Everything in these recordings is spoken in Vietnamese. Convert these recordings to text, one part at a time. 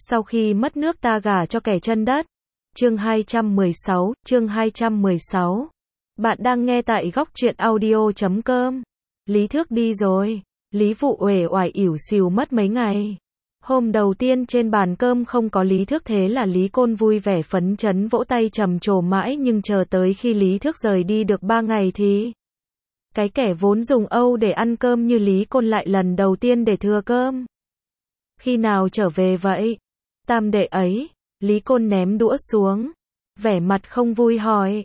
Sau khi mất nước ta gả cho kẻ chân đất. Chương 216. Bạn đang nghe tại góc truyện audio.com. Lý Thước đi rồi. Lý Vụ uể oải ỉu xìu mất mấy ngày. Hôm đầu tiên trên bàn cơm không có Lý Thước, thế là Lý Côn vui vẻ phấn chấn vỗ tay trầm trồ mãi, nhưng chờ tới khi Lý Thước rời đi được 3 ngày thì cái kẻ vốn dùng Âu để ăn cơm như Lý Côn lại lần đầu tiên để thừa cơm. Khi nào trở về vậy? Tam đệ ấy. Lý Côn ném đũa xuống, vẻ mặt không vui hỏi.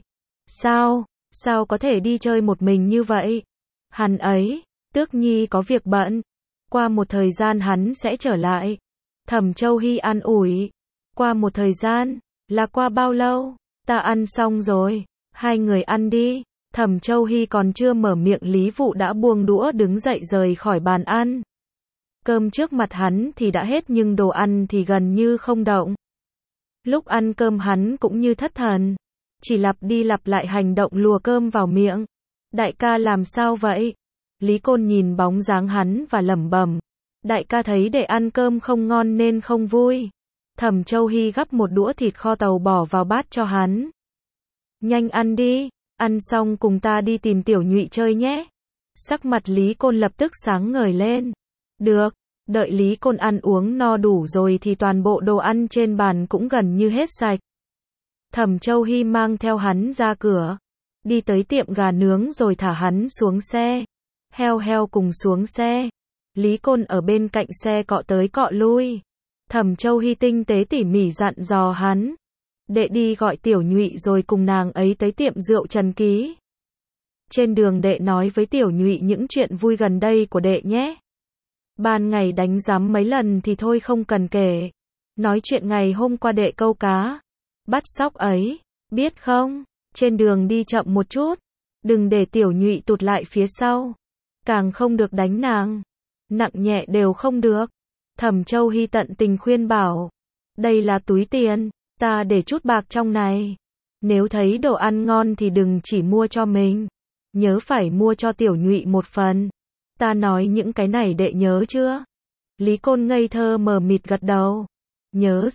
Sao có thể đi chơi một mình như vậy? Hắn ấy, Tước Nhi có việc bận. Qua một thời gian hắn sẽ trở lại. Thẩm Châu Hy an ủi. Qua một thời gian, là qua bao lâu? Ta ăn xong rồi, hai người ăn đi. Thẩm Châu Hy còn chưa mở miệng, Lý Vụ đã buông đũa đứng dậy rời khỏi bàn ăn. Cơm trước mặt hắn thì đã hết nhưng đồ ăn thì gần như không động. Lúc ăn cơm hắn cũng như thất thần, chỉ lặp đi lặp lại hành động lùa cơm vào miệng. Đại ca làm sao vậy? Lý Côn nhìn bóng dáng hắn và lẩm bẩm. Đại ca thấy để ăn cơm không ngon nên không vui. Thẩm Châu Hy gắp một đũa thịt kho tàu bỏ vào bát cho hắn. Nhanh ăn đi, ăn xong cùng ta đi tìm Tiểu Nhụy chơi nhé. Sắc mặt Lý Côn lập tức sáng ngời lên. Được. Đợi Lý Côn ăn uống no đủ rồi thì toàn bộ đồ ăn trên bàn cũng gần như hết sạch. Thẩm Châu Hy mang theo hắn ra cửa, đi tới tiệm gà nướng rồi thả hắn xuống xe. Heo cùng xuống xe. Lý Côn ở bên cạnh xe cọ tới cọ lui. Thẩm Châu Hy tinh tế tỉ mỉ dặn dò hắn. Đệ đi gọi Tiểu Nhụy rồi cùng nàng ấy tới tiệm rượu Trần Ký. Trên đường đệ nói với Tiểu Nhụy những chuyện vui gần đây của đệ nhé. Ban ngày đánh giám mấy lần thì thôi không cần kể. Nói chuyện ngày hôm qua đệ câu cá bắt sóc ấy, biết không? Trên đường đi chậm một chút, đừng để Tiểu Nhụy tụt lại phía sau. Càng không được đánh nàng, nặng nhẹ đều không được. Thẩm Châu Hy tận tình khuyên bảo. Đây là túi tiền, ta để chút bạc trong này. Nếu thấy đồ ăn ngon thì đừng chỉ mua cho mình, nhớ phải mua cho Tiểu Nhụy một phần. Ta nói những cái này đệ nhớ chưa? Lý Côn ngây thơ mờ mịt gật đầu. Nhớ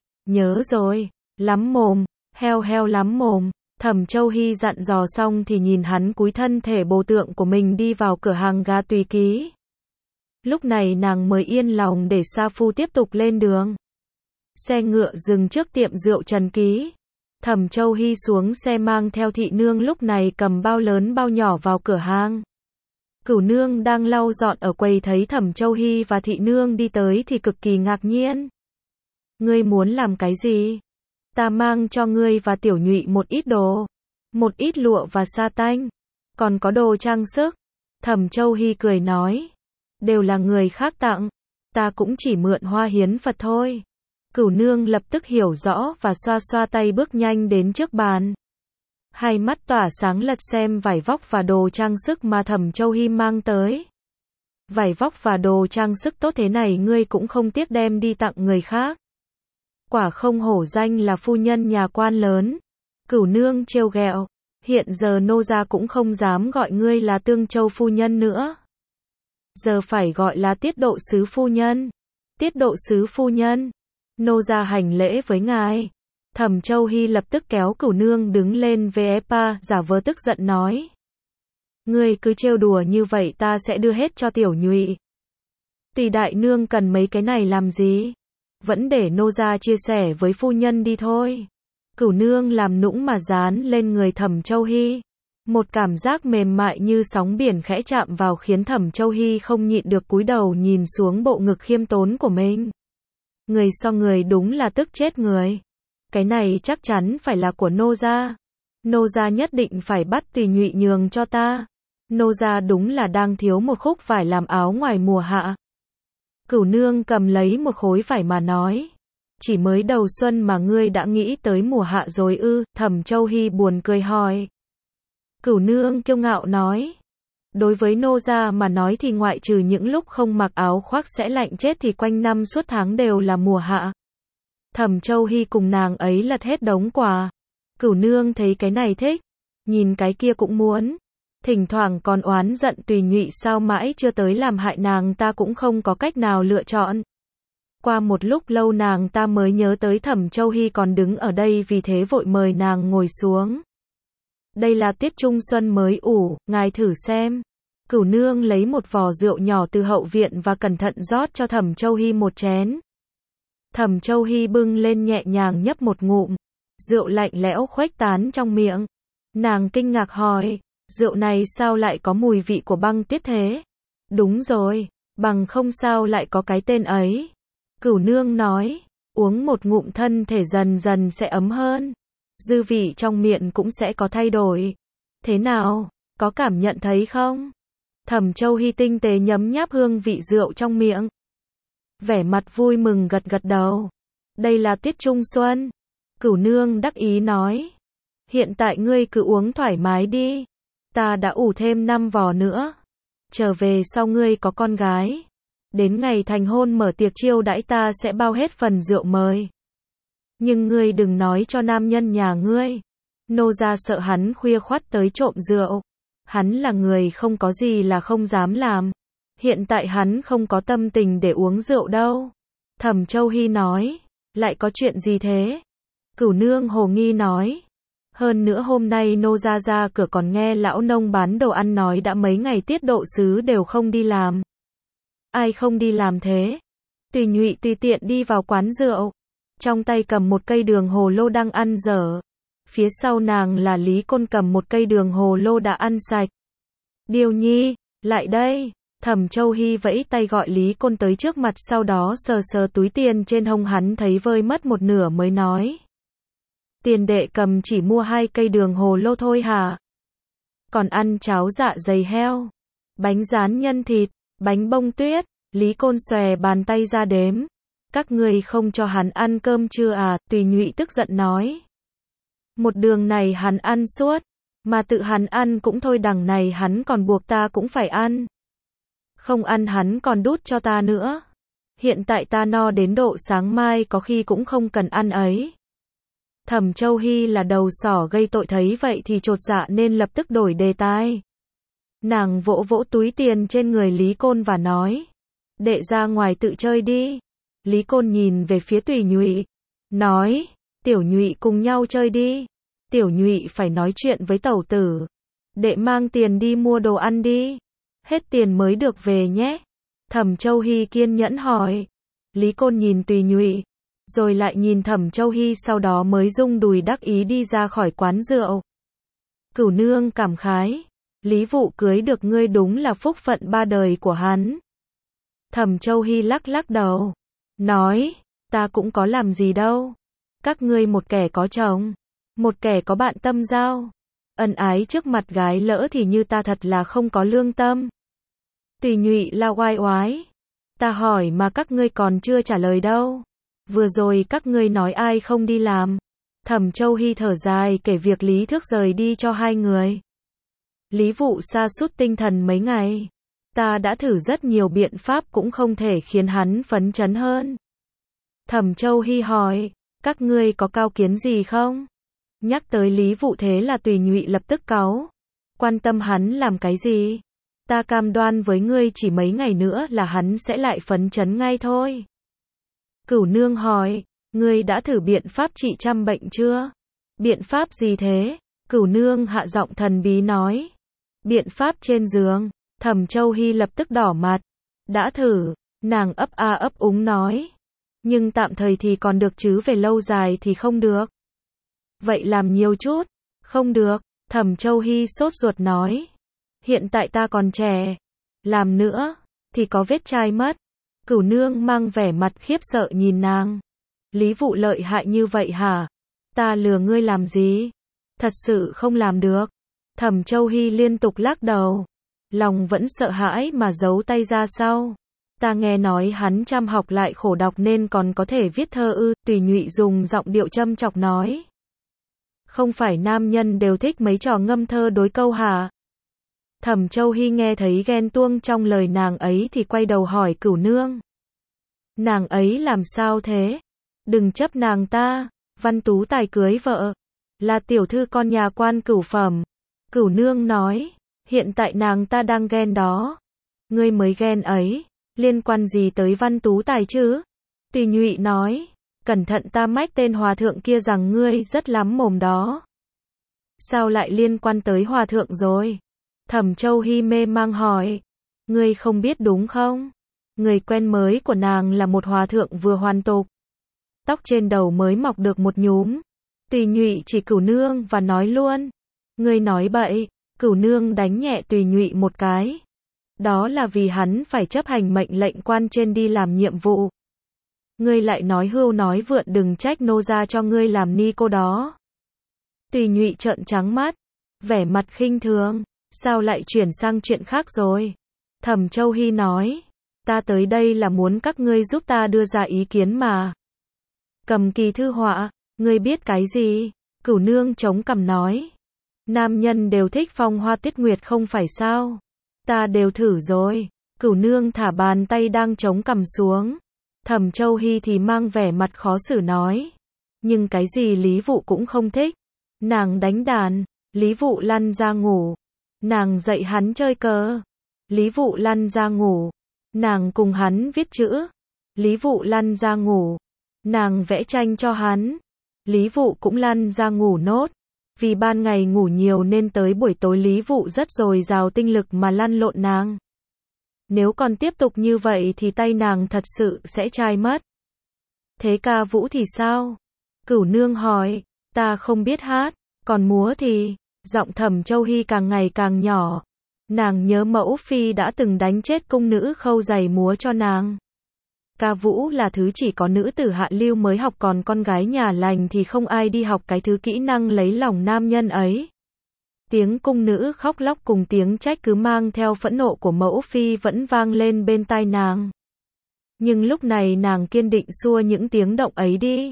rồi, lắm mồm, heo lắm mồm. Thẩm Châu Hy dặn dò xong thì nhìn hắn cúi thân thể bồ tượng của mình đi vào cửa hàng gà Tùy Ký. Lúc này nàng mới yên lòng để sa phu tiếp tục lên đường. Xe ngựa dừng trước tiệm rượu Trần Ký. Thẩm Châu Hy xuống xe mang theo thị nương lúc này cầm bao lớn bao nhỏ vào cửa hàng. Cửu nương đang lau dọn ở quầy thấy Thẩm Châu Hy và thị nương đi tới thì cực kỳ ngạc nhiên. Ngươi muốn làm cái gì? Ta mang cho ngươi và Tiểu Nhụy một ít đồ, một ít lụa và sa tanh, còn có đồ trang sức. Thẩm Châu Hy cười nói, đều là người khác tặng, ta cũng chỉ mượn hoa hiến Phật thôi. Cửu nương lập tức hiểu rõ và xoa xoa tay bước nhanh đến trước bàn. Hai mắt tỏa sáng lật xem vải vóc và đồ trang sức mà Thẩm Châu Hy mang tới. Vải vóc và đồ trang sức tốt thế này ngươi cũng không tiếc đem đi tặng người khác. Quả không hổ danh là phu nhân nhà quan lớn. Cửu nương trêu ghẹo. Hiện giờ nô gia cũng không dám gọi ngươi là Tương Châu phu nhân nữa. Giờ phải gọi là Tiết Độ sứ phu nhân. Tiết Độ sứ phu nhân. Nô gia hành lễ với ngài. Thẩm Châu Hy lập tức kéo Cửu nương đứng lên vepa, giả vờ tức giận nói. Ngươi cứ trêu đùa như vậy ta sẽ đưa hết cho Tiểu Nhụy. Tỷ đại nương cần mấy cái này làm gì? Vẫn để nô gia chia sẻ với phu nhân đi thôi. Cửu nương làm nũng mà dán lên người Thẩm Châu Hy. Một cảm giác mềm mại như sóng biển khẽ chạm vào khiến Thẩm Châu Hy không nhịn được cúi đầu nhìn xuống bộ ngực khiêm tốn của mình. Người so người đúng là tức chết người. Cái này chắc chắn phải là của nô gia. Nô gia nhất định phải bắt Tùy Nhụy nhường cho ta. Nô gia đúng là đang thiếu một khúc vải làm áo ngoài mùa hạ. Cửu nương cầm lấy một khối vải mà nói. Chỉ mới đầu xuân mà ngươi đã nghĩ tới mùa hạ rồi ư? Thẩm Châu Hy buồn cười hỏi. Cửu nương kiêu ngạo nói. Đối với nô gia mà nói thì ngoại trừ những lúc không mặc áo khoác sẽ lạnh chết thì quanh năm suốt tháng đều là mùa hạ. Thẩm Châu Hy cùng nàng ấy lật hết đống quà. Cửu nương thấy cái này thích, nhìn cái kia cũng muốn. Thỉnh thoảng còn oán giận Tùy Nhụy sao mãi chưa tới làm hại nàng ta cũng không có cách nào lựa chọn. Qua một lúc lâu nàng ta mới nhớ tới Thẩm Châu Hy còn đứng ở đây, vì thế vội mời nàng ngồi xuống. Đây là tiết trung xuân mới ủ, ngài thử xem. Cửu nương lấy một vò rượu nhỏ từ hậu viện và cẩn thận rót cho Thẩm Châu Hy một chén. Thẩm Châu Hy bưng lên nhẹ nhàng nhấp một ngụm. Rượu lạnh lẽo khuếch tán trong miệng. Nàng kinh ngạc hỏi, rượu này sao lại có mùi vị của băng tiết thế? Đúng rồi, bằng không sao lại có cái tên ấy. Cửu nương nói, uống một ngụm thân thể dần dần sẽ ấm hơn. Dư vị trong miệng cũng sẽ có thay đổi. Thế nào, có cảm nhận thấy không? Thẩm Châu Hy tinh tế nhấm nháp hương vị rượu trong miệng. Vẻ mặt vui mừng gật gật đầu. Đây là tiết trung xuân. Cửu nương đắc ý nói. Hiện tại ngươi cứ uống thoải mái đi. Ta đã ủ thêm 5 vò nữa. Trở về sau ngươi có con gái. Đến ngày thành hôn mở tiệc chiêu đãi ta sẽ bao hết phần rượu mời. Nhưng ngươi đừng nói cho nam nhân nhà ngươi. Nô gia sợ hắn khuya khoắt tới trộm rượu. Hắn là người không có gì là không dám làm. Hiện tại hắn không có tâm tình để uống rượu đâu. Thẩm Châu Hy nói. Lại có chuyện gì thế? Cửu nương hồ nghi nói. Hơn nữa hôm nay nô gia ra cửa còn nghe lão nông bán đồ ăn nói đã mấy ngày tiết độ sứ đều không đi làm. Ai không đi làm thế? Tùy Nhụy tùy tiện đi vào quán rượu. Trong tay cầm một cây đường hồ lô đang ăn dở. Phía sau nàng là Lý Côn cầm một cây đường hồ lô đã ăn sạch. Điều Nhi, lại đây. Thẩm Châu Hy vẫy tay gọi Lý Côn tới trước mặt, sau đó sờ sờ túi tiền trên hông hắn thấy vơi mất một nửa mới nói. Tiền đệ cầm chỉ mua 2 cây đường hồ lô thôi hả? Còn ăn cháo dạ dày heo, bánh rán nhân thịt, bánh bông tuyết. Lý Côn xòe bàn tay ra đếm. Các ngươi không cho hắn ăn cơm chưa à? Tùy Nhụy tức giận nói. Một đường này hắn ăn suốt, mà tự hắn ăn cũng thôi, đằng này hắn còn buộc ta cũng phải ăn. Không ăn hắn còn đút cho ta nữa. Hiện tại ta no đến độ sáng mai có khi cũng không cần ăn ấy. Thẩm Châu Hy là đầu sỏ gây tội, thấy vậy thì chột dạ nên lập tức đổi đề tài. Nàng vỗ vỗ túi tiền trên người Lý Côn và nói. Đệ ra ngoài tự chơi đi. Lý Côn nhìn về phía Tùy Nhụy. Nói. Tiểu Nhụy cùng nhau chơi đi. Tiểu Nhụy phải nói chuyện với tẩu tử. Đệ mang tiền đi mua đồ ăn đi. Hết tiền mới được về nhé. Thẩm Châu Hy kiên nhẫn hỏi. Lý Côn nhìn Tùy Nhụy, rồi lại nhìn Thẩm Châu Hy, sau đó mới rung đùi đắc ý đi ra khỏi quán rượu. Cửu nương cảm khái. Lý Vụ cưới được ngươi đúng là phúc phận 3 đời của hắn. Thẩm Châu Hy lắc lắc đầu. Nói. Ta cũng có làm gì đâu. Các ngươi một kẻ có chồng, một kẻ có bạn tâm giao. Ân ái trước mặt gái lỡ thì như ta thật là không có lương tâm. Tùy Nhụy la oai oái. Ta hỏi mà các ngươi còn chưa trả lời đâu. Vừa rồi các ngươi nói ai không đi làm. Thẩm Châu Hy thở dài kể việc Lý Thước rời đi cho 2 người. Lý Vụ sa sút tinh thần mấy ngày. Ta đã thử rất nhiều biện pháp cũng không thể khiến hắn phấn chấn hơn. Thẩm Châu Hy hỏi. Các ngươi có cao kiến gì không? Nhắc tới Lý Vụ thế là Tùy Nhụy lập tức cáu. Quan tâm hắn làm cái gì? Ta cam đoan với ngươi chỉ mấy ngày nữa là hắn sẽ lại phấn chấn ngay thôi. Cửu nương hỏi. Ngươi đã thử biện pháp trị trăm bệnh chưa? Biện pháp gì thế? Cửu nương hạ giọng thần bí nói. Biện pháp trên giường. Thẩm Châu Hy lập tức đỏ mặt. Đã thử. Nàng ấp a ấp úng nói. Nhưng tạm thời thì còn được chứ về lâu dài thì không được. Vậy làm nhiều chút. Không được. Thẩm Châu Hy sốt ruột nói. Hiện tại ta còn trẻ. Làm nữa thì có vết chai mất. Cửu nương mang vẻ mặt khiếp sợ nhìn nàng. Lý Vụ lợi hại như vậy hả? Ta lừa ngươi làm gì? Thật sự không làm được. Thẩm Châu Hy liên tục lắc đầu. Lòng vẫn sợ hãi mà giấu tay ra sau. Ta nghe nói hắn chăm học lại khổ đọc nên còn có thể viết thơ ư? Tùy Nhụy dùng giọng điệu châm chọc nói. Không phải nam nhân đều thích mấy trò ngâm thơ đối câu hả? Thẩm Châu Hy nghe thấy ghen tuông trong lời nàng ấy thì quay đầu hỏi Cửu nương. Nàng ấy làm sao thế? Đừng chấp nàng ta. Văn Tú Tài cưới vợ, là tiểu thư con nhà quan cửu phẩm. Cửu nương nói. Hiện tại nàng ta đang ghen đó. Ngươi mới ghen ấy. Liên quan gì tới Văn Tú Tài chứ? Tùy Nhụy nói, cẩn thận ta mách tên hòa thượng kia rằng ngươi rất lắm mồm đó. Sao lại liên quan tới hòa thượng rồi? Thẩm Châu Hy mê mang hỏi, ngươi không biết đúng không? Người quen mới của nàng là một hòa thượng vừa hoàn tục. Tóc trên đầu mới mọc được một nhúm. Tùy Nhụy chỉ Cửu Nương và nói luôn, ngươi nói bậy. Cửu Nương đánh nhẹ Tùy Nhụy một cái. Đó là vì hắn phải chấp hành mệnh lệnh quan trên đi làm nhiệm vụ. Ngươi lại nói hưu nói vượn, đừng trách nô gia cho ngươi làm ni cô đó. Tùy Nhụy trợn trắng mắt, vẻ mặt khinh thường, sao lại chuyển sang chuyện khác rồi? Thẩm Châu Hy nói, ta tới đây là muốn các ngươi giúp ta đưa ra ý kiến mà. Cầm kỳ thư họa, ngươi biết cái gì? Cửu Nương chống cằm nói, nam nhân đều thích phong hoa tuyết nguyệt không phải sao? Ta đều thử rồi. Cửu Nương thả bàn tay đang chống cằm xuống. Thẩm Châu Hy thì mang vẻ mặt khó xử nói, nhưng cái gì Lý Vụ cũng không thích. Nàng đánh đàn, Lý Vụ lăn ra ngủ. Nàng dạy hắn chơi cờ, Lý Vụ lăn ra ngủ. Nàng cùng hắn viết chữ, Lý Vụ lăn ra ngủ. Nàng vẽ tranh cho hắn, Lý Vụ cũng lăn ra ngủ nốt. Vì ban ngày ngủ nhiều nên tới buổi tối Lý Vụ rất dồi dào tinh lực mà lăn lộn nàng. Nếu còn tiếp tục như vậy thì tay nàng thật sự sẽ chai mất. Thế ca vũ thì sao? Cửu Nương hỏi, ta không biết hát, còn múa thì... Giọng Thẩm Châu Hy càng ngày càng nhỏ. Nàng nhớ mẫu phi đã từng đánh chết cung nữ khâu giày múa cho nàng. Ca vũ là thứ chỉ có nữ tử hạ lưu mới học, còn con gái nhà lành thì không ai đi học cái thứ kỹ năng lấy lòng nam nhân ấy. Tiếng cung nữ khóc lóc cùng tiếng trách cứ mang theo phẫn nộ của mẫu phi vẫn vang lên bên tai nàng. Nhưng lúc này nàng kiên định xua những tiếng động ấy đi.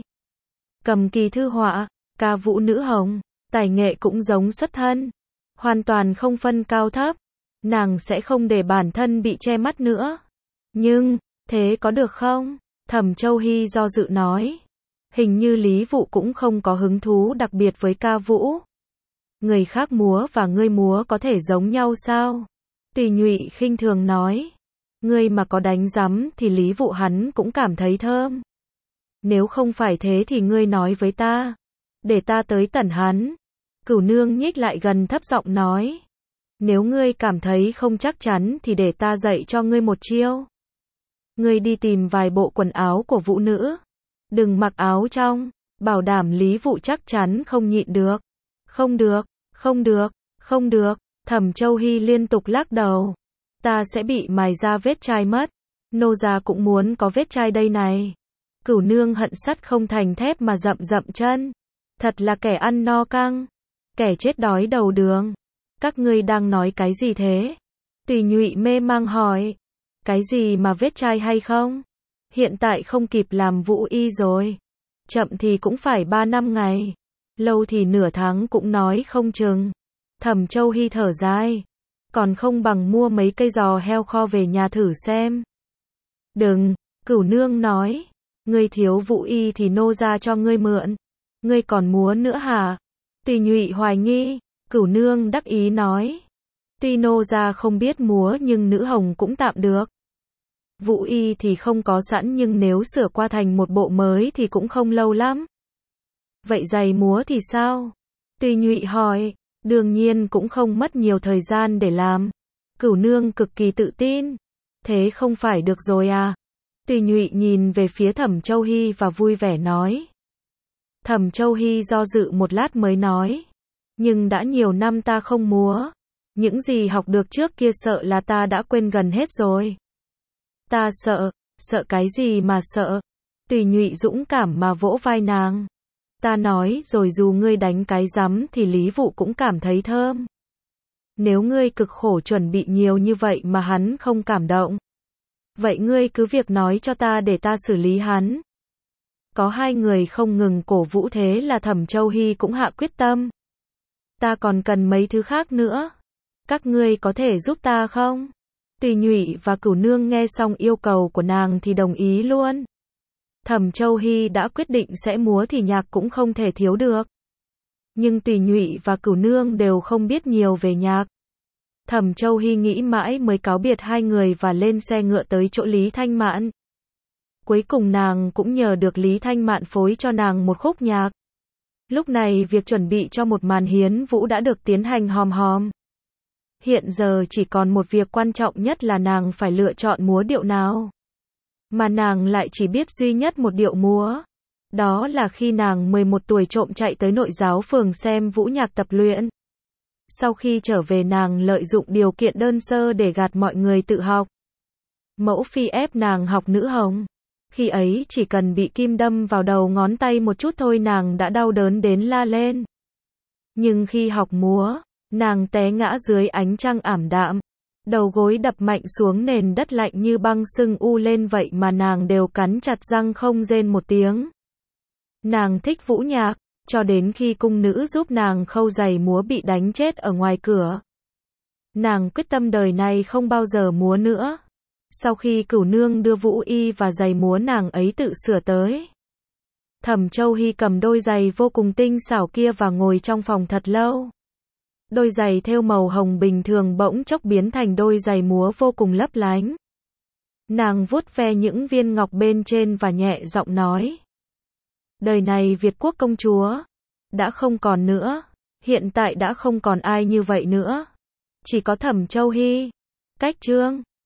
Cầm kỳ thư họa, ca vũ nữ hồng, tài nghệ cũng giống xuất thân, hoàn toàn không phân cao thấp. Nàng sẽ không để bản thân bị che mắt nữa. Nhưng, thế có được không? Thẩm Châu Hy do dự nói. Hình như Lý Vụ cũng không có hứng thú đặc biệt với ca vũ. Người khác múa và ngươi múa có thể giống nhau sao? Tùy Nhụy khinh thường nói. Ngươi mà có đánh rắm thì Lý Vụ hắn cũng cảm thấy thơm. Nếu không phải thế thì ngươi nói với ta, để ta tới tẩn hắn. Cửu Nương nhích lại gần thấp giọng nói. Nếu ngươi cảm thấy không chắc chắn thì để ta dạy cho ngươi một chiêu. Ngươi đi tìm vài bộ quần áo của vũ nữ. Đừng mặc áo trong, bảo đảm Lý Vụ chắc chắn không nhịn được. Không được, không được, không được. Thẩm Châu Hy liên tục lắc đầu. Ta sẽ bị mài ra vết chai mất. Nô gia cũng muốn có vết chai đây này. Cửu Nương hận sắt không thành thép mà dậm dậm chân. Thật là kẻ ăn no căng, kẻ chết đói đầu đường. Các ngươi đang nói cái gì thế? Tùy Nhụy mê mang hỏi. Cái gì mà vết chai hay không? Hiện tại không kịp làm vũ y rồi. Chậm thì cũng phải 3 năm ngày. Lâu thì nửa tháng cũng nói không chừng. Thẩm Châu Hy thở dài. Còn không bằng mua mấy cây giò heo kho về nhà thử xem. Đừng, Cửu Nương nói. Ngươi thiếu vũ y thì nô gia cho ngươi mượn. Ngươi còn múa nữa hả? Tùy Nhụy hoài nghi. Cửu Nương đắc ý nói. Tuy nô gia không biết múa nhưng nữ hồng cũng tạm được. Vũ y thì không có sẵn nhưng nếu sửa qua thành một bộ mới thì cũng không lâu lắm. Vậy giày múa thì sao? Tùy Nhụy hỏi. Đương nhiên cũng không mất nhiều thời gian để làm. Cửu Nương cực kỳ tự tin. Thế không phải được rồi à? Tùy Nhụy nhìn về phía Thẩm Châu Hy và vui vẻ nói. Thẩm Châu Hy do dự một lát mới nói. Nhưng đã nhiều năm ta không múa. Những gì học được trước kia sợ là ta đã quên gần hết rồi. Ta sợ, sợ cái gì mà sợ? Tùy Nhụy dũng cảm mà vỗ vai nàng. Ta nói rồi dù ngươi đánh cái rắm thì Lý Vụ cũng cảm thấy thơm. Nếu ngươi cực khổ chuẩn bị nhiều như vậy mà hắn không cảm động. Vậy ngươi cứ việc nói cho ta để ta xử lý hắn. Có hai người không ngừng cổ vũ thế là Thẩm Châu Hy cũng hạ quyết tâm. Ta còn cần mấy thứ khác nữa. Các ngươi có thể giúp ta không? Tùy Nhụy và Cửu Nương nghe xong yêu cầu của nàng thì đồng ý luôn. Thẩm Châu Hy đã quyết định sẽ múa thì nhạc cũng không thể thiếu được. Nhưng Tùy Nhụy và Cửu Nương đều không biết nhiều về nhạc. Thẩm Châu Hy nghĩ mãi mới cáo biệt hai người và lên xe ngựa tới chỗ Lý Thanh Mạn. Cuối cùng nàng cũng nhờ được Lý Thanh Mạn phối cho nàng một khúc nhạc. Lúc này việc chuẩn bị cho một màn hiến vũ đã được tiến hành hòm hòm. Hiện giờ chỉ còn một việc quan trọng nhất là nàng phải lựa chọn múa điệu nào. Mà nàng lại chỉ biết duy nhất một điệu múa. Đó là khi nàng 11 tuổi trộm chạy tới Nội Giáo Phường xem vũ nhạc tập luyện. Sau khi trở về nàng lợi dụng điều kiện đơn sơ để gạt mọi người tự học. Mẫu phi ép nàng học nữ hồng. Khi ấy chỉ cần bị kim đâm vào đầu ngón tay một chút thôi nàng đã đau đớn đến la lên. Nhưng khi học múa, nàng té ngã dưới ánh trăng ảm đạm. Đầu gối đập mạnh xuống nền đất lạnh như băng sưng u lên vậy mà nàng đều cắn chặt răng không rên một tiếng. Nàng thích vũ nhạc, cho đến khi cung nữ giúp nàng khâu giày múa bị đánh chết ở ngoài cửa. Nàng quyết tâm đời này không bao giờ múa nữa. Sau khi Cửu nương đưa vũ y và giày múa nàng ấy tự sửa tới. Thẩm Châu Hy cầm đôi giày vô cùng tinh xảo kia và ngồi trong phòng thật lâu. Đôi giày thêu màu hồng bình thường bỗng chốc biến thành đôi giày múa vô cùng lấp lánh. Nàng vuốt ve những viên ngọc bên trên và nhẹ giọng nói. Đời này Việt quốc công chúa đã không còn nữa. Hiện tại đã không còn ai như vậy nữa. Chỉ có Thẩm Châu Hy. Cách chương